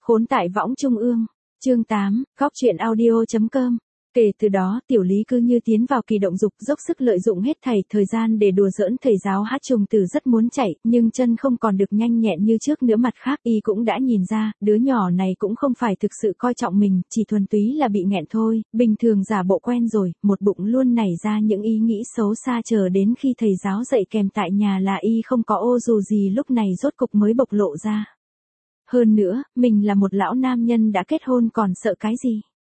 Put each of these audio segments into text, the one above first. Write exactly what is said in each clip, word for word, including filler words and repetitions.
Khốn tại võng trung ương. Chương tám, góc truyện audio chấm com. Kể từ đó, Tiểu Lý cứ như tiến vào kỳ động dục, dốc sức lợi dụng hết thảy thời gian để đùa giỡn thầy giáo Hát Trùng Tử rất muốn chạy, nhưng chân không còn được nhanh nhẹn như trước nữa. Mặt khác, y cũng đã nhìn ra, đứa nhỏ này cũng không phải thực sự coi trọng mình, chỉ thuần túy là bị nghẹn thôi, bình thường giả bộ quen rồi, một bụng luôn nảy ra những ý nghĩ xấu xa, chờ đến khi thầy giáo dạy kèm tại nhà là y không có ô dù gì lúc này rốt cục mới bộc lộ ra. Hơn nữa, mình là một lão nam nhân đã kết hôn còn sợ cái gì?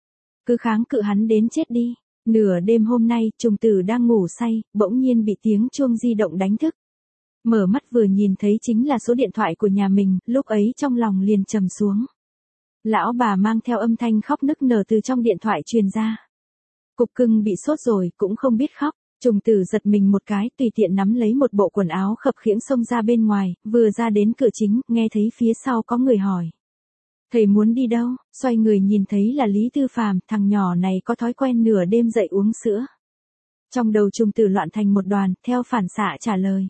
Cứ kháng cự hắn đến chết đi. Nửa đêm hôm nay, Trùng Tử đang ngủ say, bỗng nhiên bị tiếng chuông di động đánh thức. Mở mắt vừa nhìn thấy chính là số điện thoại của nhà mình, lúc ấy trong lòng liền trầm xuống. Lão bà mang theo âm thanh khóc nức nở từ trong điện thoại truyền ra. Cục cưng bị sốt rồi, cũng không biết khóc. Trùng Tử giật mình một cái, tùy tiện nắm lấy một bộ quần áo khập khiễng xông ra bên ngoài, vừa ra đến cửa chính, nghe thấy phía sau có người hỏi. Thầy muốn đi đâu? Xoay người nhìn thấy là Lý Tư Phàm, thằng nhỏ này có thói quen nửa đêm dậy uống sữa. Trong đầu Trùng Tử loạn thành một đoàn, theo phản xạ trả lời.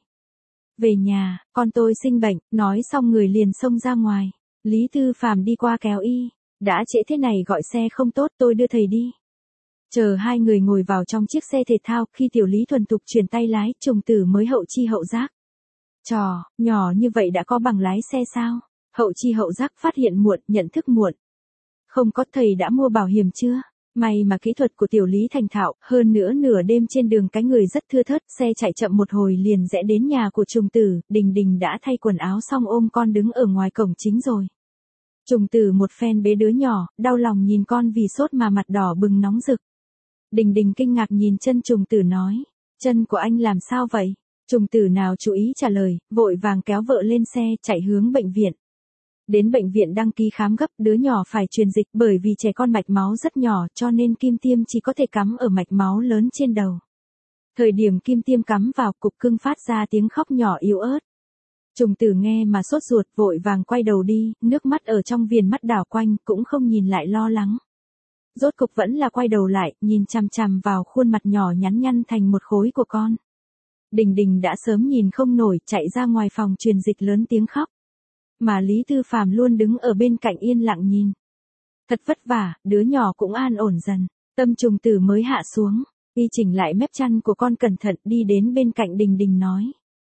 Về nhà, con tôi sinh bệnh, nói xong người liền xông ra ngoài. Lý Tư Phàm đi qua kéo y. Đã trễ thế này gọi xe không tốt, tôi đưa thầy đi. Chờ hai người ngồi vào trong chiếc xe thể thao, khi Tiểu Lý thuần thục chuyển tay lái, Trùng Tử mới hậu chi hậu giác. Trò, nhỏ như vậy đã có bằng lái xe sao? Hậu chi hậu giác, phát hiện muộn, nhận thức muộn. Không có, thầy đã mua bảo hiểm chưa? May mà kỹ thuật của Tiểu Lý thành thạo, hơn nữa nửa đêm trên đường cái người rất thưa thớt, xe chạy chậm một hồi liền rẽ đến nhà của Trùng Tử. Đình Đình đã thay quần áo xong ôm con đứng ở ngoài cổng chính rồi. Trùng Tử một phen bế đứa nhỏ, đau lòng nhìn con vì sốt mà mặt đỏ bừng nóng rực. Đình Đình kinh ngạc nhìn chân Trùng Tử nói, chân của anh làm sao vậy? Trùng Tử nào chú ý trả lời, vội vàng kéo vợ lên xe, chạy hướng bệnh viện. Đến bệnh viện đăng ký khám gấp, đứa nhỏ phải truyền dịch, bởi vì trẻ con mạch máu rất nhỏ cho nên kim tiêm chỉ có thể cắm ở mạch máu lớn trên đầu. Thời điểm kim tiêm cắm vào, cục cưng phát ra tiếng khóc nhỏ yếu ớt. Trùng Tử nghe mà sốt ruột, vội vàng quay đầu đi, nước mắt ở trong viền mắt đảo quanh, cũng không nhìn lại lo lắng. Rốt cục vẫn là quay đầu lại, nhìn chằm chằm vào khuôn mặt nhỏ nhắn nhăn thành một khối của con. Đình Đình đã sớm nhìn không nổi, chạy ra ngoài phòng truyền dịch lớn tiếng khóc. Mà Lý Tư Phàm luôn đứng ở bên cạnh yên lặng nhìn. Thật vất vả, đứa nhỏ cũng an ổn dần, tâm Trùng Tử mới hạ xuống, y chỉnh lại mép chăn của con cẩn thận, đi đến bên cạnh Đình Đình nói.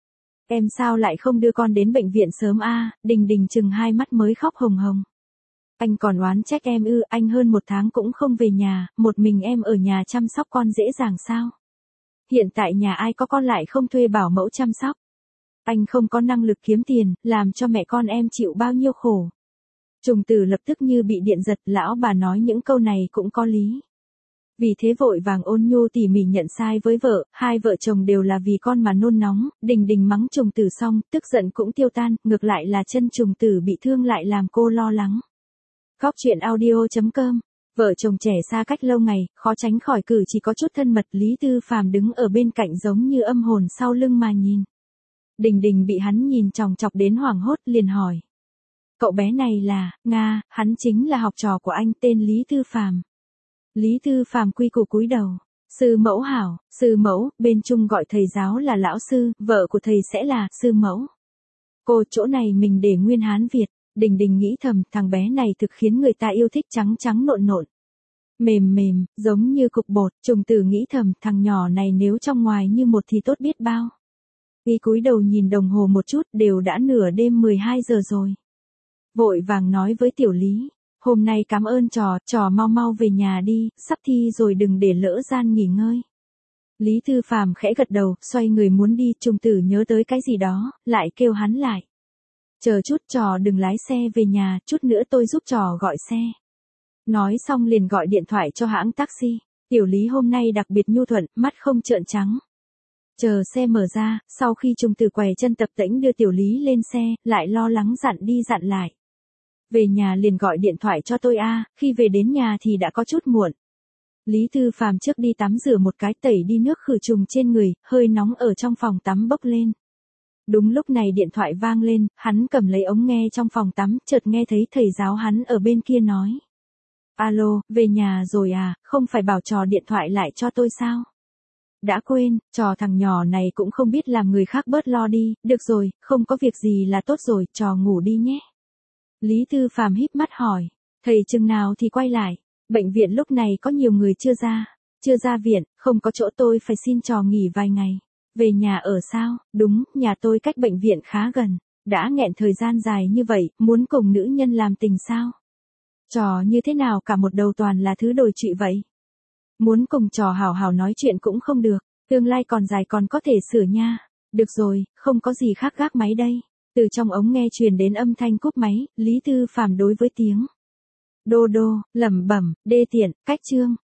Em sao lại không đưa con đến bệnh viện sớm a? À? Đình Đình chừng hai mắt mới khóc hồng hồng. Anh còn oán trách em ư? Anh hơn một tháng cũng không về nhà, một mình em ở nhà chăm sóc con dễ dàng sao? Hiện tại nhà ai có con lại không thuê bảo mẫu chăm sóc? Anh không có năng lực kiếm tiền, làm cho mẹ con em chịu bao nhiêu khổ. Trùng Tử lập tức như bị điện giật, lão bà nói những câu này cũng có lý. Vì thế vội vàng ôn nhu tỉ mỉ nhận sai với vợ, hai vợ chồng đều là vì con mà nôn nóng. Đình Đình mắng Trùng Tử xong, tức giận cũng tiêu tan, ngược lại là chân Trùng Tử bị thương lại làm cô lo lắng. Góc truyện audio chấm com. Vợ chồng trẻ xa cách lâu ngày, khó tránh khỏi cử chỉ có chút thân mật. Lý Tư Phàm đứng ở bên cạnh giống như âm hồn sau lưng mà nhìn. Đình Đình bị hắn nhìn chòng chọc đến hoảng hốt, liền hỏi. Cậu bé này là, Nga, hắn chính là học trò của anh, tên Lý Tư Phàm. Lý Tư Phàm quy củ cúi đầu. Sư mẫu hảo, sư mẫu, bên Trung gọi thầy giáo là lão sư, vợ của thầy sẽ là sư mẫu. Cô, chỗ này mình để nguyên Hán Việt. Đình Đình nghĩ thầm, thằng bé này thực khiến người ta yêu thích, trắng trắng nộn nộn. Mềm mềm, giống như cục bột. Trùng Tử nghĩ thầm, thằng nhỏ này nếu trong ngoài như một thì tốt biết bao. Y cúi đầu nhìn đồng hồ một chút, đều đã nửa đêm mười hai giờ rồi. Vội vàng nói với Tiểu Lý, hôm nay cảm ơn trò, trò mau mau về nhà đi, sắp thi rồi đừng để lỡ gian nghỉ ngơi. Lý Tư Phàm khẽ gật đầu, xoay người muốn đi. Trùng Tử nhớ tới cái gì đó, lại kêu hắn lại. Chờ chút, trò đừng lái xe về nhà, chút nữa tôi giúp trò gọi xe. Nói xong liền gọi điện thoại cho hãng taxi. Tiểu Lý hôm nay đặc biệt nhu thuận, mắt không trợn trắng. Chờ xe mở ra, sau khi Trùng Tử quầy chân tập tễnh đưa Tiểu Lý lên xe, lại lo lắng dặn đi dặn lại. Về nhà liền gọi điện thoại cho tôi a, à, khi về đến nhà thì đã có chút muộn. Lý Tư Phàm trước đi tắm rửa một cái, tẩy đi nước khử trùng trên người, hơi nóng ở trong phòng tắm bốc lên. Đúng lúc này điện thoại vang lên, hắn cầm lấy ống nghe trong phòng tắm, chợt nghe thấy thầy giáo hắn ở bên kia nói. Alo, về nhà rồi à, không phải bảo trò điện thoại lại cho tôi sao? Đã quên, trò thằng nhỏ này cũng không biết làm người khác bớt lo đi, được rồi, không có việc gì là tốt rồi, trò ngủ đi nhé. Lý Tư Phàm híp mắt hỏi, thầy chừng nào thì quay lại? Bệnh viện lúc này có nhiều người chưa ra, chưa ra viện, không có chỗ tôi phải xin trò nghỉ vài ngày. Về nhà ở sao? Đúng, nhà tôi cách bệnh viện khá gần. Đã nghẹn thời gian dài như vậy, muốn cùng nữ nhân làm tình sao? Trò như thế nào cả một đầu toàn là thứ đồi trụy vậy? Muốn cùng trò hào hào nói chuyện cũng không được, tương lai còn dài còn có thể sửa nha. Được rồi, không có gì khác gác máy đây. Từ trong ống nghe truyền đến âm thanh cúp máy, Lý Tư Phàm đối với tiếng đô đô, lẩm bẩm, đê tiện, cách chương.